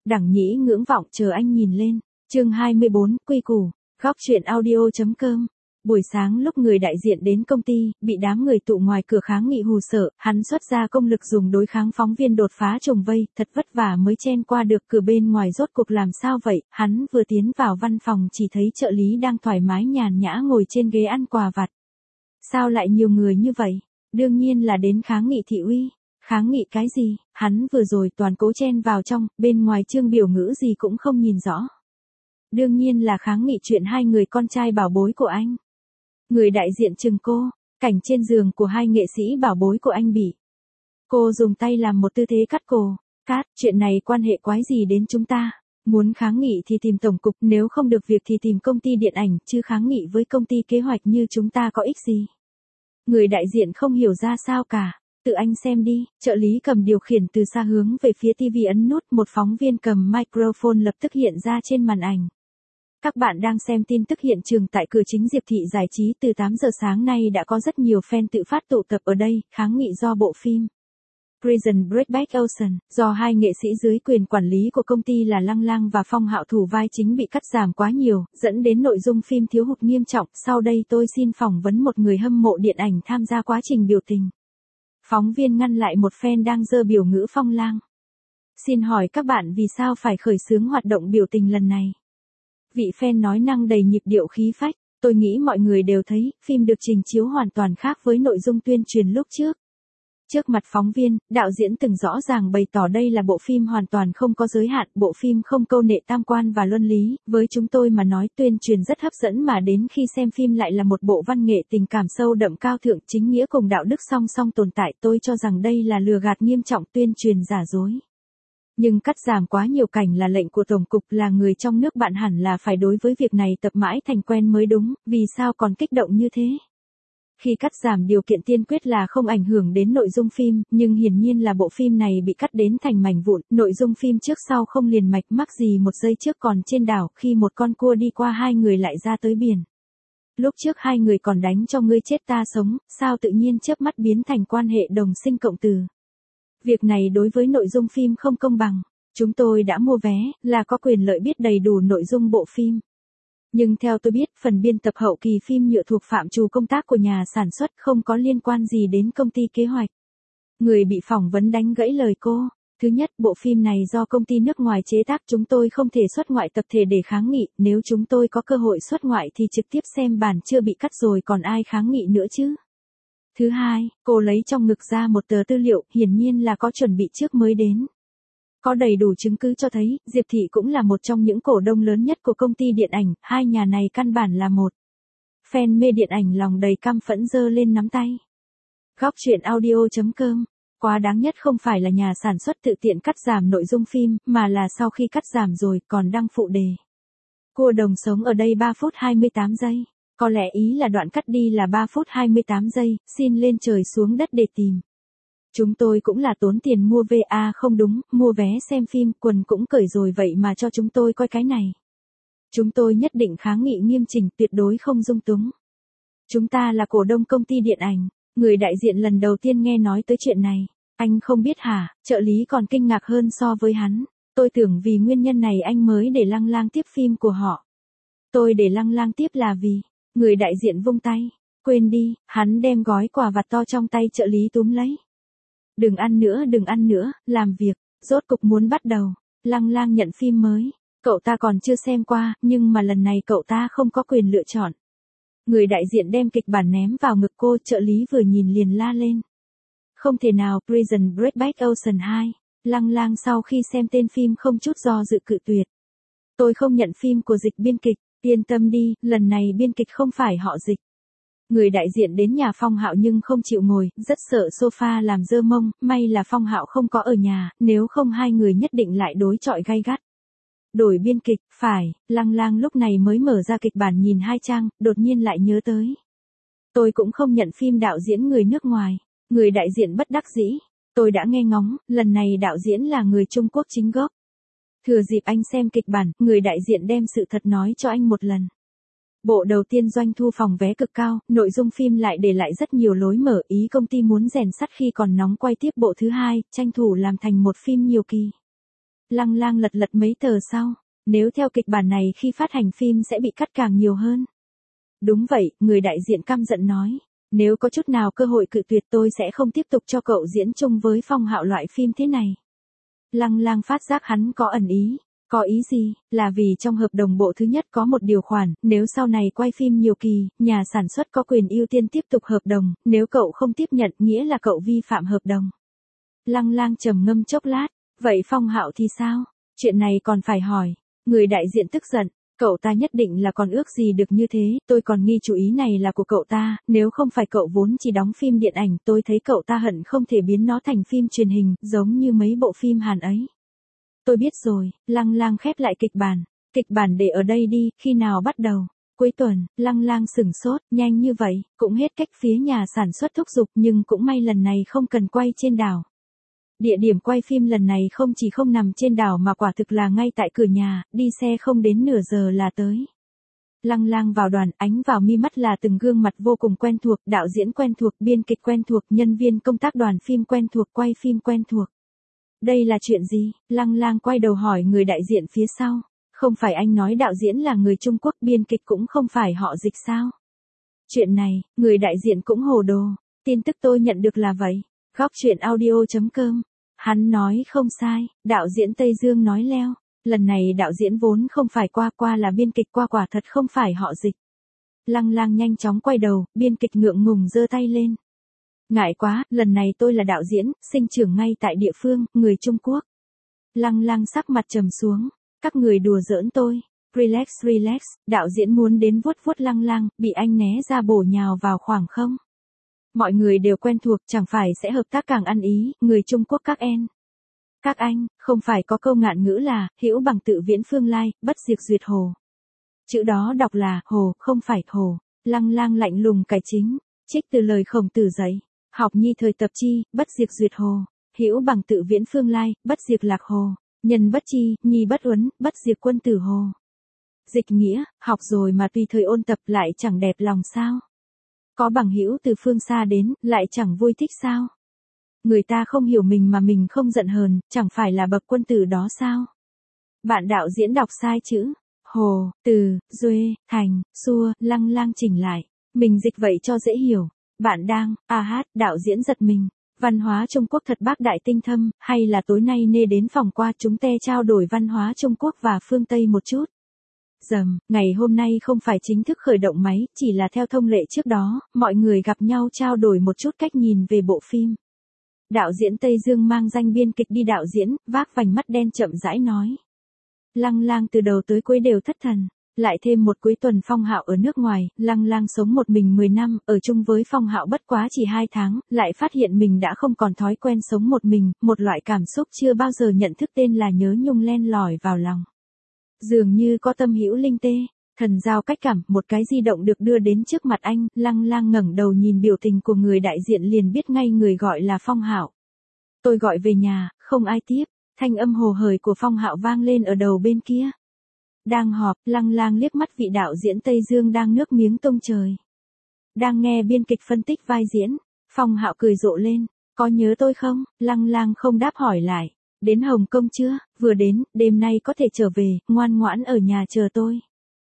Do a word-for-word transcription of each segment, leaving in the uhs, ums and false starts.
Đẳng nhĩ ngưỡng vọng chờ anh nhìn lên. Chương hai mươi bốn, quy củ. Góc truyện audio.com. Buổi sáng lúc người đại diện đến công ty, bị đám người tụ ngoài cửa kháng nghị hù sợ, hắn xuất ra công lực dùng đối kháng phóng viên đột phá trùng vây, thật vất vả mới chen qua được cửa bên ngoài. Rốt cuộc làm sao vậy, hắn vừa tiến vào văn phòng chỉ thấy trợ lý đang thoải mái nhàn nhã ngồi trên ghế ăn quà vặt. Sao lại nhiều người như vậy? Đương nhiên là đến kháng nghị thị uy. Kháng nghị cái gì? Hắn vừa rồi toàn cố chen vào trong, bên ngoài chương biểu ngữ gì cũng không nhìn rõ. Đương nhiên là kháng nghị chuyện hai người con trai bảo bối của anh. Người đại diện chừng cô, cảnh trên giường của hai nghệ sĩ bảo bối của anh bị. Cô dùng tay làm một tư thế cắt cổ. Cát, chuyện này quan hệ quái gì đến chúng ta? Muốn kháng nghị thì tìm tổng cục, nếu không được việc thì tìm công ty điện ảnh, chứ kháng nghị với công ty kế hoạch như chúng ta có ích gì? Người đại diện không hiểu ra sao cả. Tự anh xem đi, trợ lý cầm điều khiển từ xa hướng về phía ti vi ấn nút, một phóng viên cầm microphone lập tức hiện ra trên màn ảnh. Các bạn đang xem tin tức hiện trường tại cửa chính Diệp Thị Giải trí. Từ tám giờ sáng nay đã có rất nhiều fan tự phát tụ tập ở đây, kháng nghị do bộ phim Prison Break Back Ocean, do hai nghệ sĩ dưới quyền quản lý của công ty là Lăng Lang và Phong Hạo thủ vai chính bị cắt giảm quá nhiều, dẫn đến nội dung phim thiếu hụt nghiêm trọng. Sau đây tôi xin phỏng vấn một người hâm mộ điện ảnh tham gia quá trình biểu tình. Phóng viên ngăn lại một fan đang giơ biểu ngữ Phong Lang. Xin hỏi các bạn vì sao phải khởi xướng hoạt động biểu tình lần này? Vị fan nói năng đầy nhịp điệu khí phách, tôi nghĩ mọi người đều thấy, phim được trình chiếu hoàn toàn khác với nội dung tuyên truyền lúc trước. Trước mặt phóng viên, đạo diễn từng rõ ràng bày tỏ đây là bộ phim hoàn toàn không có giới hạn, bộ phim không câu nệ tam quan và luân lý, với chúng tôi mà nói tuyên truyền rất hấp dẫn mà đến khi xem phim lại là một bộ văn nghệ tình cảm sâu đậm cao thượng, chính nghĩa cùng đạo đức song song tồn tại. Tôi cho rằng đây là lừa gạt nghiêm trọng, tuyên truyền giả dối. Nhưng cắt giảm quá nhiều cảnh là lệnh của Tổng cục, là người trong nước bạn hẳn là phải đối với việc này tập mãi thành quen mới đúng, vì sao còn kích động như thế? Khi cắt giảm điều kiện tiên quyết là không ảnh hưởng đến nội dung phim, nhưng hiển nhiên là bộ phim này bị cắt đến thành mảnh vụn, nội dung phim trước sau không liền mạch mắc gì. Một giây trước còn trên đảo, khi một con cua đi qua hai người lại ra tới biển. Lúc trước hai người còn đánh cho ngươi chết ta sống, sao tự nhiên chớp mắt biến thành quan hệ đồng sinh cộng tử. Việc này đối với nội dung phim không công bằng. Chúng tôi đã mua vé, là có quyền lợi biết đầy đủ nội dung bộ phim. Nhưng theo tôi biết, phần biên tập hậu kỳ phim nhựa thuộc phạm trù công tác của nhà sản xuất, không có liên quan gì đến công ty kế hoạch. Người bị phỏng vấn đánh gãy lời cô. Thứ nhất, bộ phim này do công ty nước ngoài chế tác, chúng tôi không thể xuất ngoại tập thể để kháng nghị, nếu chúng tôi có cơ hội xuất ngoại thì trực tiếp xem bản chưa bị cắt rồi còn ai kháng nghị nữa chứ. Thứ hai, cô lấy trong ngực ra một tờ tư liệu, hiển nhiên là có chuẩn bị trước mới đến. Có đầy đủ chứng cứ cho thấy, Diệp Thị cũng là một trong những cổ đông lớn nhất của công ty điện ảnh, hai nhà này căn bản là một. Fan mê điện ảnh lòng đầy căm phẫn giơ lên nắm tay. Góc truyện audio.com. Quá đáng nhất không phải là nhà sản xuất tự tiện cắt giảm nội dung phim, mà là sau khi cắt giảm rồi còn đăng phụ đề. Cua đồng sống ở đây ba phút hai mươi tám giây. Có lẽ ý là đoạn cắt đi là ba phút hai mươi tám giây, xin lên trời xuống đất để tìm. Chúng tôi cũng là tốn tiền mua vé, à không đúng, mua vé xem phim, quần cũng cởi rồi vậy mà cho chúng tôi coi cái này. Chúng tôi nhất định kháng nghị nghiêm chỉnh, tuyệt đối không dung túng. Chúng ta là cổ đông công ty điện ảnh. Người đại diện lần đầu tiên nghe nói tới chuyện này. Anh không biết hả? Trợ lý còn kinh ngạc hơn so với hắn. Tôi tưởng vì nguyên nhân này anh mới để Lăng Lang tiếp phim của họ. Tôi để Lăng Lang tiếp là vì... Người đại diện vung tay. Quên đi, hắn đem gói quà vặt to trong tay trợ lý túm lấy. Đừng ăn nữa, đừng ăn nữa, làm việc. Rốt cục muốn bắt đầu. Lăng Lang nhận phim mới. Cậu ta còn chưa xem qua, nhưng mà lần này cậu ta không có quyền lựa chọn. Người đại diện đem kịch bản ném vào ngực cô, trợ lý vừa nhìn liền la lên. Không thể nào, Prison Break Back Ocean hai. Lăng Lang sau khi xem tên phim không chút do dự cự tuyệt. Tôi không nhận phim của Dịch biên kịch. Yên tâm đi, lần này biên kịch không phải họ Dịch. Người đại diện đến nhà Phong Hạo nhưng không chịu ngồi, rất sợ sofa làm dơ mông, may là Phong Hạo không có ở nhà, nếu không hai người nhất định lại đối chọi gay gắt. Đổi biên kịch, phải, Lăng Lang lúc này mới mở ra kịch bản nhìn hai trang, đột nhiên lại nhớ tới. Tôi cũng không nhận phim đạo diễn người nước ngoài. Người đại diện bất đắc dĩ. Tôi đã nghe ngóng, lần này đạo diễn là người Trung Quốc chính gốc. Thừa dịp anh xem kịch bản, người đại diện đem sự thật nói cho anh một lần. Bộ đầu tiên doanh thu phòng vé cực cao, nội dung phim lại để lại rất nhiều lối mở, ý công ty muốn rèn sắt khi còn nóng quay tiếp bộ thứ hai, tranh thủ làm thành một phim nhiều kỳ. Lăng Lang lật lật mấy tờ sau. Nếu theo kịch bản này khi phát hành phim sẽ bị cắt càng nhiều hơn. Đúng vậy, người đại diện căm giận nói. Nếu có chút nào cơ hội cự tuyệt tôi sẽ không tiếp tục cho cậu diễn chung với Phong Hạo loại phim thế này. Lăng Lang phát giác hắn có ẩn ý. Có ý gì? Là vì trong hợp đồng bộ thứ nhất có một điều khoản, nếu sau này quay phim nhiều kỳ, nhà sản xuất có quyền ưu tiên tiếp tục hợp đồng, nếu cậu không tiếp nhận nghĩa là cậu vi phạm hợp đồng. Lăng Lang trầm ngâm chốc lát, vậy Phong Hạo thì sao? Chuyện này còn phải hỏi. Người đại diện tức giận, cậu ta nhất định là còn ước gì được như thế, tôi còn nghi chủ ý này là của cậu ta, nếu không phải cậu vốn chỉ đóng phim điện ảnh tôi thấy cậu ta hận không thể biến nó thành phim truyền hình, giống như mấy bộ phim Hàn ấy. Tôi biết rồi, Lăng Lang khép lại kịch bản, kịch bản để ở đây đi, khi nào bắt đầu? Cuối tuần, Lăng Lang sửng sốt, nhanh như vậy, cũng hết cách phía nhà sản xuất thúc giục nhưng cũng may lần này không cần quay trên đảo. Địa điểm quay phim lần này không chỉ không nằm trên đảo mà quả thực là ngay tại cửa nhà, đi xe không đến nửa giờ là tới. Lăng Lang vào đoàn, ánh vào mi mắt là từng gương mặt vô cùng quen thuộc, đạo diễn quen thuộc, biên kịch quen thuộc, nhân viên công tác đoàn phim quen thuộc, quay phim quen thuộc. Đây là chuyện gì? Lăng Lang quay đầu hỏi người đại diện phía sau. Không phải anh nói đạo diễn là người Trung Quốc, biên kịch cũng không phải họ Dịch sao? Chuyện này, người đại diện cũng hồ đồ. Tin tức tôi nhận được là vậy. Góc truyện audio chấm com. Hắn nói không sai, đạo diễn Tây Dương nói leo. Lần này đạo diễn vốn không phải qua qua là biên kịch qua quả thật không phải họ Dịch. Lăng Lang nhanh chóng quay đầu, biên kịch ngượng ngùng giơ tay lên. Ngại quá, lần này tôi là đạo diễn, sinh trưởng ngay tại địa phương, người Trung Quốc. Lăng Lang sắc mặt trầm xuống, các người đùa giỡn tôi. Relax relax, đạo diễn muốn đến vuốt vuốt Lăng Lang, bị anh né ra bổ nhào vào khoảng không. Mọi người đều quen thuộc, chẳng phải sẽ hợp tác càng ăn ý, người Trung Quốc các em. Các anh, không phải có câu ngạn ngữ là, hữu bằng tự viễn phương lai, bất diệt duyệt hồ. Chữ đó đọc là, hồ, không phải hồ. Lăng Lang lạnh lùng cải chính, trích từ lời Khổng Tử dạy. Học nhi thời tập chi, bất diệt duyệt hồ. Hữu bằng tự viễn phương lai, bất diệt lạc hồ. Nhân bất chi, nhi bất uấn, bất diệt quân tử hồ. Dịch nghĩa, học rồi mà tùy thời ôn tập lại chẳng đẹp lòng sao? Có bằng hữu từ phương xa đến, lại chẳng vui thích sao? Người ta không hiểu mình mà mình không giận hờn, chẳng phải là bậc quân tử đó sao? Bạn đạo diễn đọc sai chữ. Hồ, từ, duê, thành, xua, Lăng Lang chỉnh lại. Mình dịch vậy cho dễ hiểu. Bạn đang, a hát, đạo diễn giật mình. Văn hóa Trung Quốc thật bác đại tinh thâm, hay là tối nay nê đến phòng qua chúng te trao đổi văn hóa Trung Quốc và phương Tây một chút. Dầm, ngày hôm nay không phải chính thức khởi động máy, chỉ là theo thông lệ trước đó, mọi người gặp nhau trao đổi một chút cách nhìn về bộ phim. Đạo diễn Tây Dương mang danh biên kịch đi đạo diễn, vác vành mắt đen chậm rãi nói. Lăng Lang từ đầu tới cuối đều thất thần. Lại thêm một cuối tuần Phong Hạo ở nước ngoài, Lăng Lang sống một mình mười năm, ở chung với Phong Hạo bất quá chỉ hai tháng, lại phát hiện mình đã không còn thói quen sống một mình, một loại cảm xúc chưa bao giờ nhận thức tên là nhớ nhung len lỏi vào lòng. Dường như có tâm hữu linh tê, thần giao cách cảm, một cái di động được đưa đến trước mặt anh, Lăng Lang ngẩng đầu nhìn biểu tình của người đại diện liền biết ngay người gọi là Phong Hạo. Tôi gọi về nhà, không ai tiếp, thanh âm hồ hởi của Phong Hạo vang lên ở đầu bên kia. Đang họp, Lăng Lang liếc mắt vị đạo diễn Tây Dương đang nước miếng tung trời. Đang nghe biên kịch phân tích vai diễn, Phong Hạo cười rộ lên, có nhớ tôi không? Lăng Lang không đáp hỏi lại. Đến Hồng Kông chưa? Vừa đến, đêm nay có thể trở về, ngoan ngoãn ở nhà chờ tôi.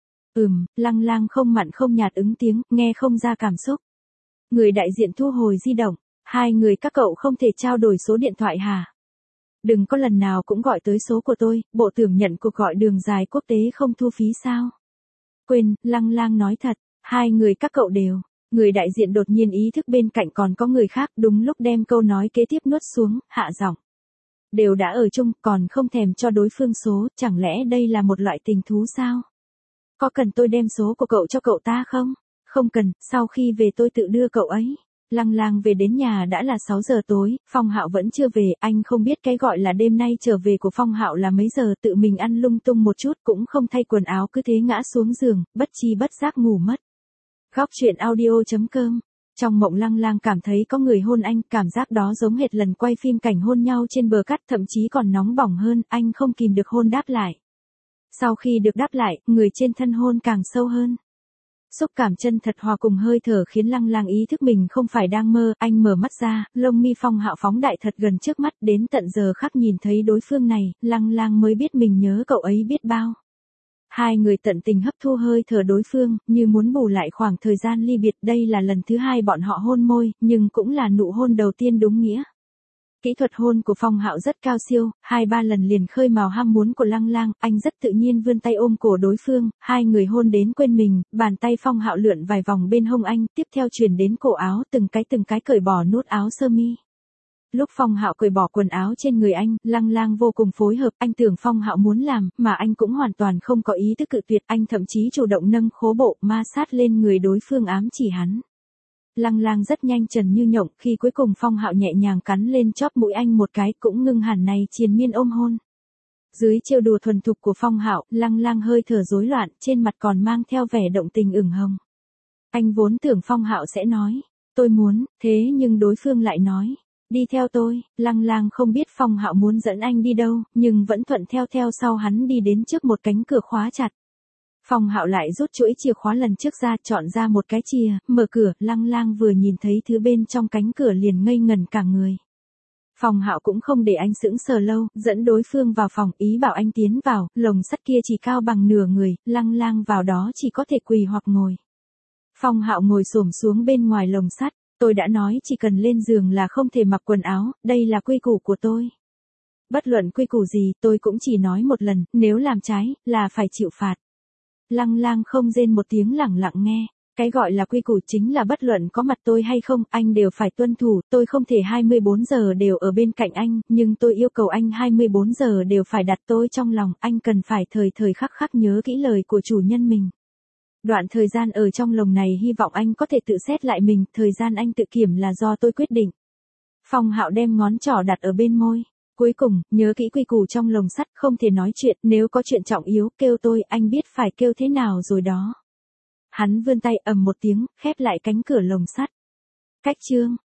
Ừm, Lăng Lang không mặn không nhạt ứng tiếng, nghe không ra cảm xúc. Người đại diện thu hồi di động, hai người các cậu không thể trao đổi số điện thoại hả? Đừng có lần nào cũng gọi tới số của tôi, bộ tưởng nhận cuộc gọi đường dài quốc tế không thu phí sao? Quên, Lăng Lang nói thật, hai người các cậu đều. Người đại diện đột nhiên ý thức bên cạnh còn có người khác, đúng lúc đem câu nói kế tiếp nuốt xuống, hạ giọng. Đều đã ở chung, còn không thèm cho đối phương số, chẳng lẽ đây là một loại tình thú sao? Có cần tôi đem số của cậu cho cậu ta không? Không cần, sau khi về tôi tự đưa cậu ấy. Lăng Lang về đến nhà đã là sáu giờ tối, Phong Hạo vẫn chưa về, anh không biết cái gọi là đêm nay trở về của Phong Hạo là mấy giờ, tự mình ăn lung tung một chút cũng không thay quần áo cứ thế ngã xuống giường, bất chi bất giác ngủ mất. Góc truyện audio chấm com. Trong mộng Lăng Lang cảm thấy có người hôn anh, cảm giác đó giống hệt lần quay phim cảnh hôn nhau trên bờ cát, thậm chí còn nóng bỏng hơn, anh không kìm được hôn đáp lại. Sau khi được đáp lại, người trên thân hôn càng sâu hơn. Xúc cảm chân thật hòa cùng hơi thở khiến Lăng Lang ý thức mình không phải đang mơ, anh mở mắt ra, lông mi Phong Hạo phóng đại thật gần trước mắt, đến tận giờ khắc nhìn thấy đối phương này, Lăng Lang mới biết mình nhớ cậu ấy biết bao. Hai người tận tình hấp thu hơi thở đối phương, như muốn bù lại khoảng thời gian ly biệt, đây là lần thứ hai bọn họ hôn môi, nhưng cũng là nụ hôn đầu tiên đúng nghĩa. Kỹ thuật hôn của Phong Hạo rất cao siêu, hai ba lần liền khơi mào ham muốn của Lăng Lang, anh rất tự nhiên vươn tay ôm cổ đối phương, hai người hôn đến quên mình, bàn tay Phong Hạo lượn vài vòng bên hông anh, tiếp theo truyền đến cổ áo, từng cái từng cái cởi bỏ nút áo sơ mi. Lúc Phong Hạo cởi bỏ quần áo trên người anh, Lăng Lang vô cùng phối hợp, anh tưởng Phong Hạo muốn làm, mà anh cũng hoàn toàn không có ý thức cự tuyệt, anh thậm chí chủ động nâng khố bộ, ma sát lên người đối phương ám chỉ hắn. Lăng Lang rất nhanh trần như nhộng, khi cuối cùng Phong Hạo nhẹ nhàng cắn lên chóp mũi anh một cái, cũng ngưng hẳn này triền miên ôm hôn. Dưới trêu đùa thuần thục của Phong Hạo, Lăng Lang hơi thở rối loạn, trên mặt còn mang theo vẻ động tình ửng hồng. Anh vốn tưởng Phong Hạo sẽ nói, tôi muốn, thế nhưng đối phương lại nói, đi theo tôi. Lăng Lang không biết Phong Hạo muốn dẫn anh đi đâu, nhưng vẫn thuận theo theo sau hắn đi đến trước một cánh cửa khóa chặt. Phong Hạo lại rút chuỗi chìa khóa lần trước ra, chọn ra một cái chìa, mở cửa, Lăng Lang vừa nhìn thấy thứ bên trong cánh cửa liền ngây ngẩn cả người. Phong Hạo cũng không để anh sững sờ lâu, dẫn đối phương vào phòng, ý bảo anh tiến vào, lồng sắt kia chỉ cao bằng nửa người, Lăng Lang vào đó chỉ có thể quỳ hoặc ngồi. Phong Hạo ngồi xổm xuống bên ngoài lồng sắt, tôi đã nói chỉ cần lên giường là không thể mặc quần áo, đây là quy củ của tôi. Bất luận quy củ gì, tôi cũng chỉ nói một lần, nếu làm trái, là phải chịu phạt. Lăng Lang không rên một tiếng lẳng lặng nghe. Cái gọi là quy củ chính là bất luận có mặt tôi hay không, anh đều phải tuân thủ, tôi không thể hai mươi bốn giờ đều ở bên cạnh anh, nhưng tôi yêu cầu anh hai mươi bốn giờ đều phải đặt tôi trong lòng, anh cần phải thời thời khắc khắc nhớ kỹ lời của chủ nhân mình. Đoạn thời gian ở trong lồng này hy vọng anh có thể tự xét lại mình, thời gian anh tự kiểm là do tôi quyết định. Phong Hạo đem ngón trỏ đặt ở bên môi. Cuối cùng, nhớ kỹ quy củ trong lồng sắt, không thể nói chuyện, nếu có chuyện trọng yếu, kêu tôi, anh biết phải kêu thế nào rồi đó. Hắn vươn tay ầm một tiếng, khép lại cánh cửa lồng sắt. Cách chương